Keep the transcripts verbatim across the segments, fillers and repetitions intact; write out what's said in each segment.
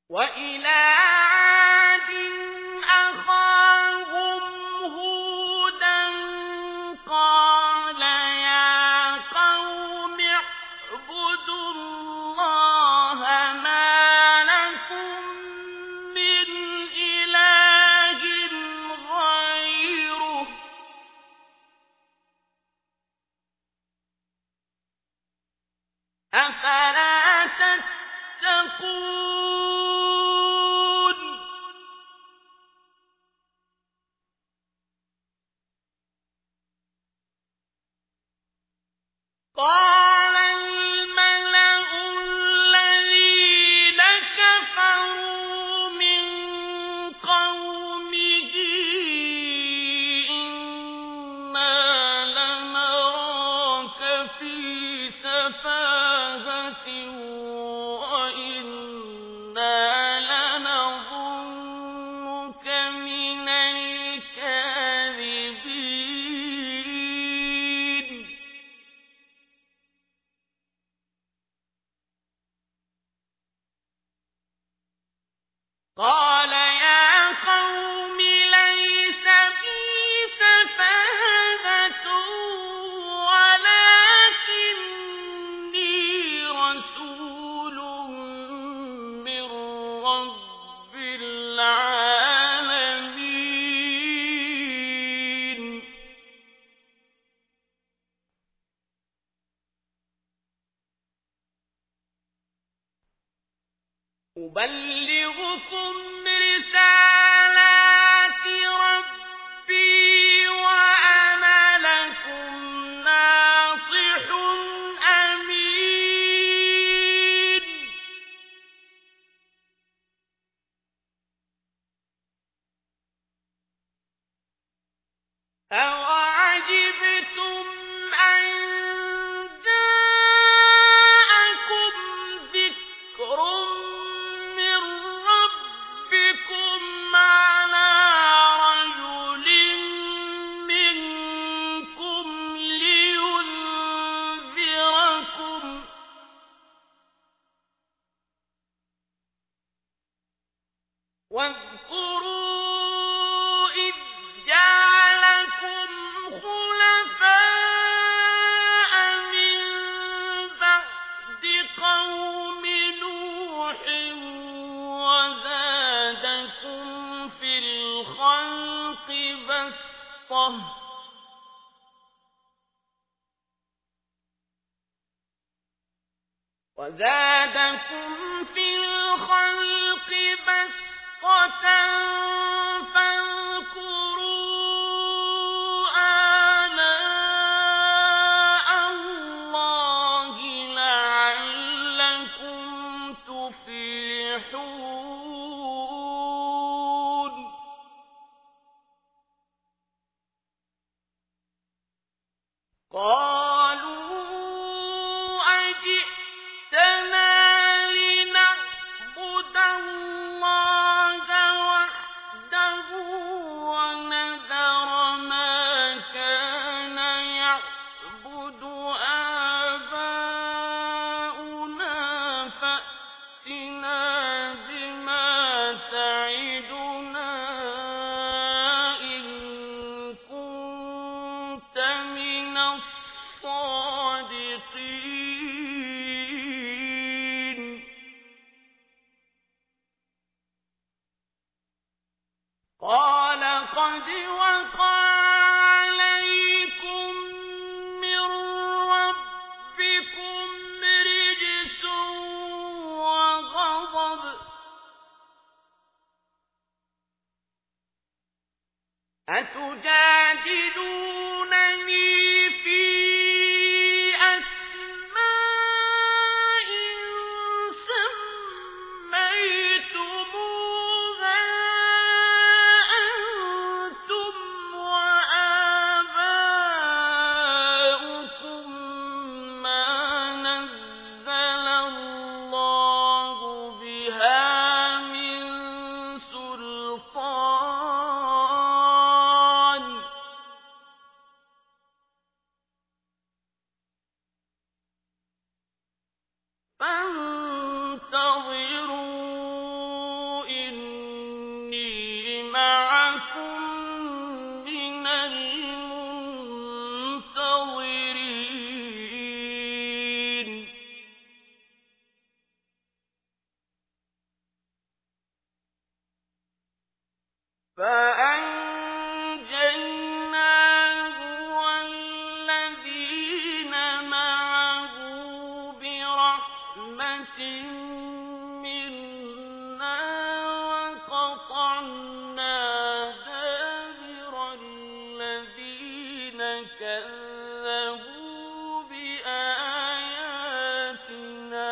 وإلى عاد أخاهم هودا قال يا قوم اعبدوا الله ما لكم من إله غيره أفلا تتقون قال الملأ الذين كفروا من قومه إنا لنراك في سفاهة وإنا لنظنك من الكاذبين قال يا قوم ليس بي سفاهة ولكني رسول من رب العالمين أبلغكم رسالات ربي وأنا لكم ناصح أمين أوعجبتم أن جاءكم ذكر من ربكم على رجل منكم لينذركم واذكروا إذ جعلكم خلفاء من بعد قوم نوح وزادكم في الخلق بسطة وزادكم في الخلق بسطة فاذكروا آلاء الله لعلكم تفلحون قالوا أجئتنا لنعبد الله وحده ونذر ما كان يعبد آباؤنا فأتنا بما تعدنا إن كنت من الصادقين قال قد وقع عليكم من ربكم رجس وغضب أتجادلونني في أسماء سميتموها أنتم وآباؤكم ما نزل الله بها من سلطان فأنجيناه والذين معه برحمة منا وقطعنا دابر الذين كذبوا بآياتنا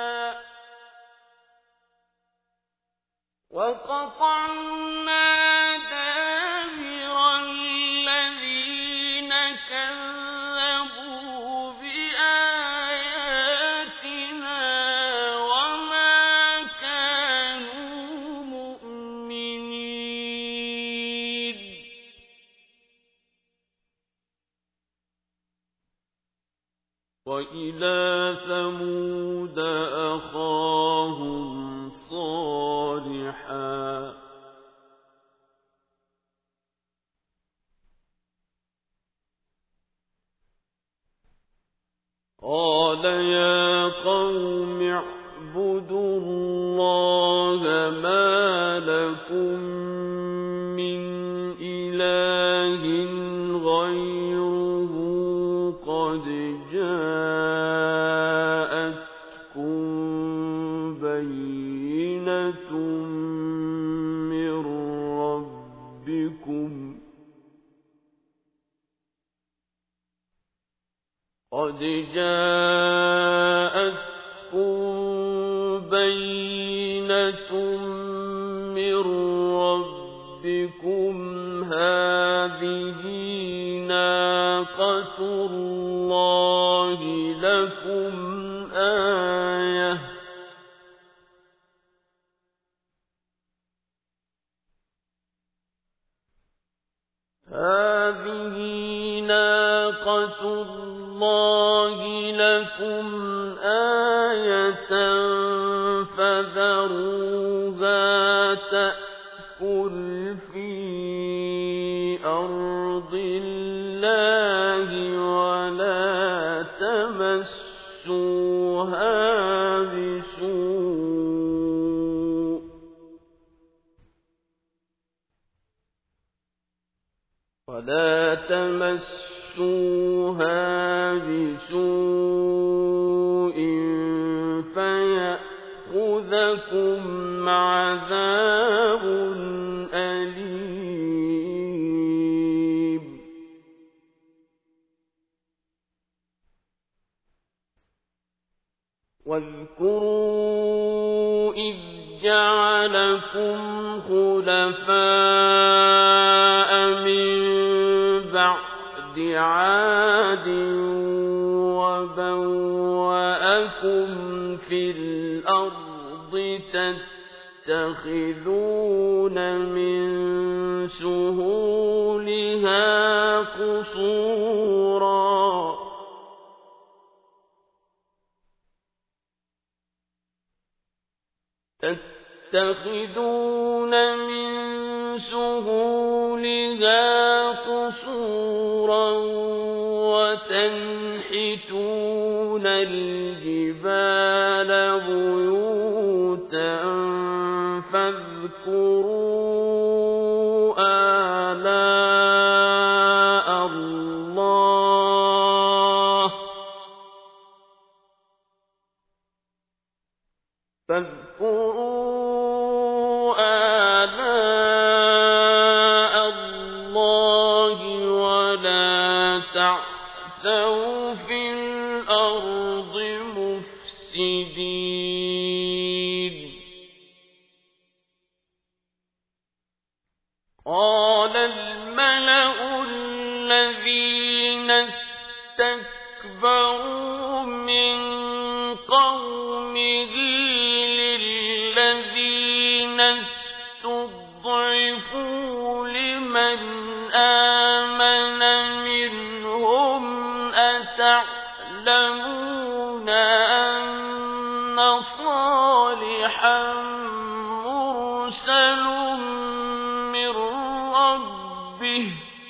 وقطعنا دابر الذين كذبوا بآياتنا وما كانوا مؤمنين وإلى ثمود أخاهم صالحا قال يا قوم اعبدوا الله ما لكم من إله غيره قد جاءتكم بينة من ربكم قد جاءتكم بينة من ربكم هذه ناقة الله لكم آية هذه ناقة الله لكم آية فذروها تأكل في أرض الله ولا تمسوها بسوء ولا تمسوها بسوء فيأخذكم عذاب أليم واذكروا إذ جعلكم خلفاء من بعد عاد وبوأكم في الأرض تتخذون من سهولها قصورا تتخذون من سهولها قصورا وتنحتون الجبال بيوتا فاذكروا آلاء الله فاذكروا آلاء الله ولا تعثوا في الأرض مفسدين قال الملأ الذين استكبروا من قومه للذين استضعفوا لمن آمن منهم أتعلمون أن صالحا مرسل من ربه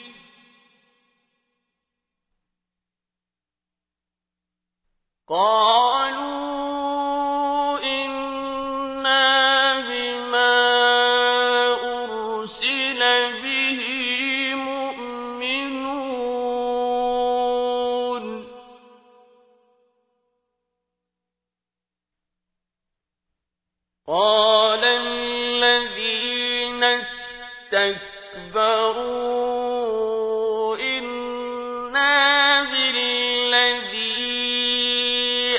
قالوا إنا بما أرسل به اسْتَكْبَرُوا إِنَّا بِالَّذِي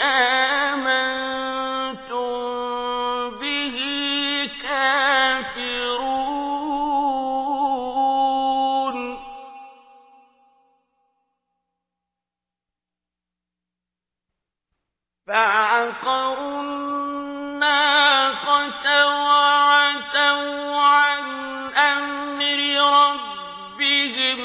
آمَنتُم بِهِ كَافِرُونَ فَعَقَرُوا النَّاقَةَ وَعَتَوْا عَنْ أَمْرِ رَبِّهِمْ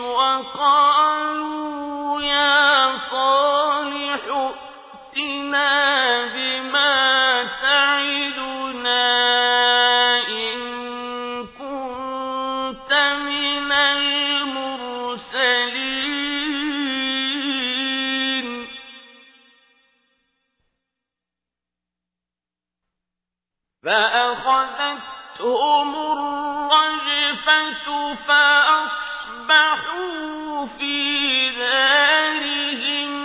وَقَالُوا يَا صَالِحُ ائْتِنَا بِمَا تَعِدُنَا إِن كُنتَ مِنَ الْمُرْسَلِينَ فَأَخَذَتْهُمُ الرَّجْفَةُ فَأَصْبَحُوا فِي دَارِهِمْ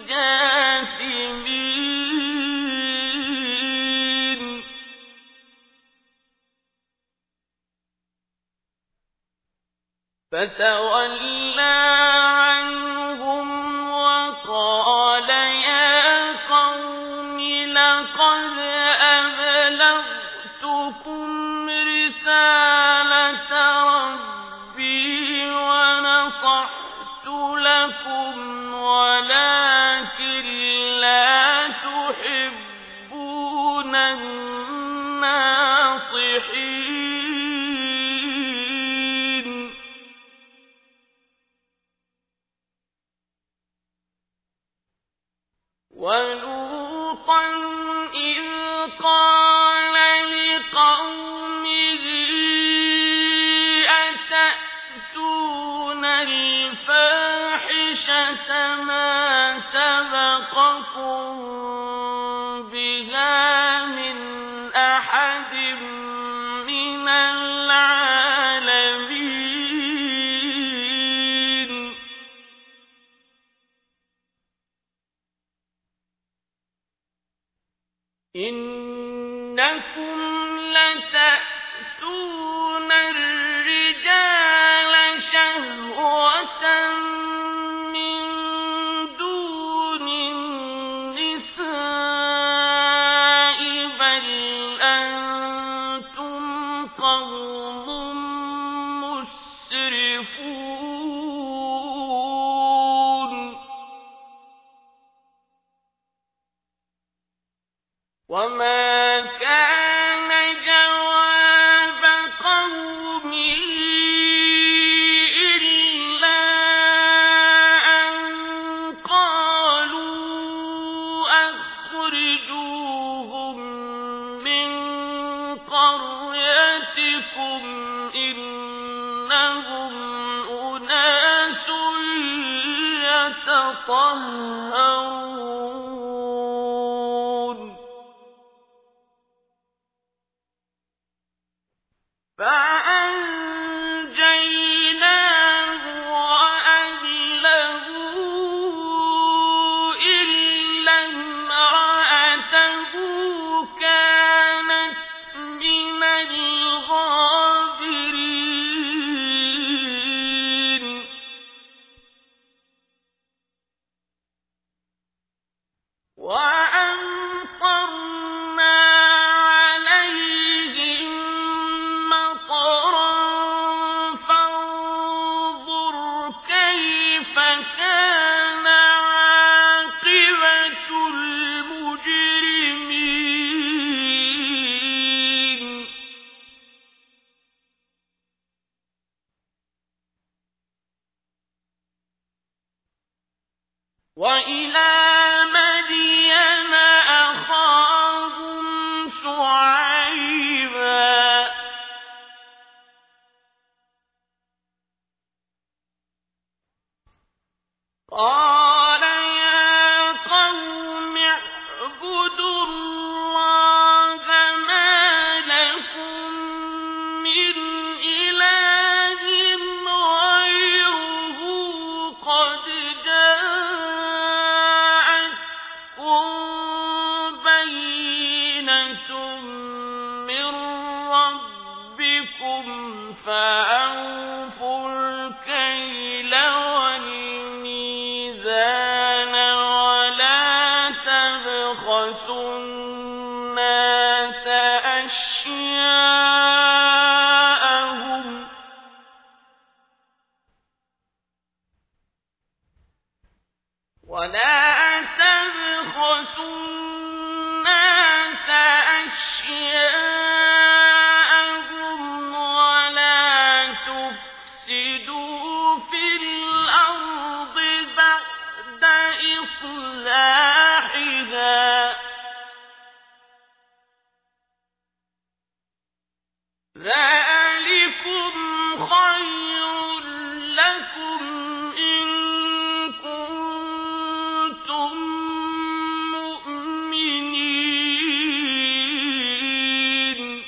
جَاثِمِينَ فَتَوَلَّىٰ عَنْهُمْ وَقَالَ يَا قَوْمِ لَقَدْ أَبْلَغْتُكُمْ رِسَالَةَ رَبِّي وَنَصَحْتُ لَكُمْ وَلَٰكِن لَّا تُحِبُّونَ النَّاصِحِينَ وَلُوطًا إِذْ قَالَ لِقَوْمِهِ أَتَأْتُونَ الْفَاحِشَةَ مَا سَبَقَكُم بِهَا مِنْ أَحَدٍ مِّنَ الْعَالَمِينَ إِنَّكُمْ لَتَأْتُونَ الرِّجَالَ شَهْوَةً مِّن دُونِ النِّسَاءِ بَلْ أَنتُمْ قَوْمٌ مُّسْرِفُونَ وَمَا كَانَ جَوَابَ قَوْمِهِ إِلَّا أَن قَالُوا أَخْرِجُوهُم مِّن قَرْيَتِكُمْ إِنَّهُمْ أُنَاسٌ يَتَطَهَّرُونَ فَأَنجَيْنَاهُ وَأَهْلَهُ إِلَّا امْرَأَتَهُ كَانَتْ مِنَ الْغَابِرِينَ وَأَمْطَرْنَا عَلَيْهِم مَّطَرًا فَانظُرْ كَيْفَ كَانَ عَاقِبَةُ الْمُجْرِمِينَ وَإِلَىٰ مَدْيَنَ أَخَاهُمْ شُعَيْبًا ۗ قَالَ يَا قَوْمِ اعْبُدُوا اللَّهَ مَا لَكُم مِّنْ إِلَٰهٍ غَيْرُهُ قَدْ جَاءَتْكُم بَيِّنَةٌ مِّن رَّبِّكُمْ فأوفوا الكيل والميزان ولا تبخسوا الناس أشياءهم ولا تبخسوا الناس أشياءهم ولا تفسدوا في الأرض بعد إصلاحها ذلكم خير لكم إن كنتم مؤمنين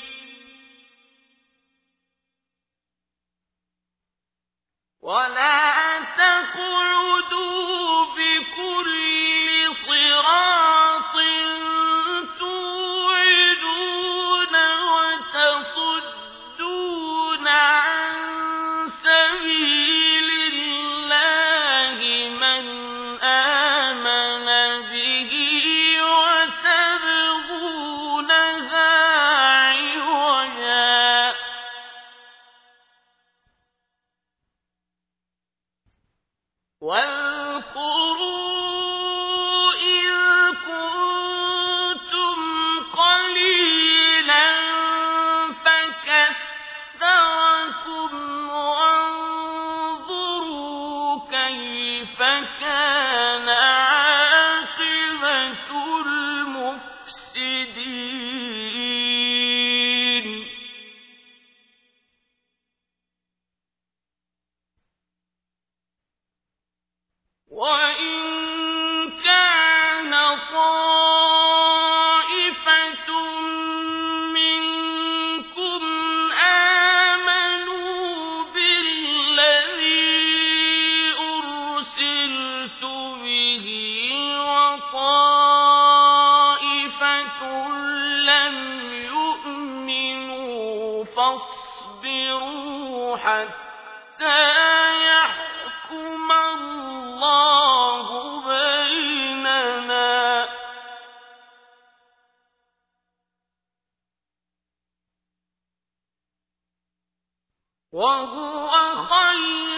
ولا تقعدوا بكل صراط توعدون وتصدون عن سبيل الله من آمن به وتبغونها عوجا واذكروا إذ كنتم قليلا فكثركم وانظروا كيف كان عاقبة المفسدين وإن كان طائفة منكم آمنوا بالذي أرسلت به وطائفة لم يؤمنوا فاصبروا حتى يحكم الله بيننا وهو خير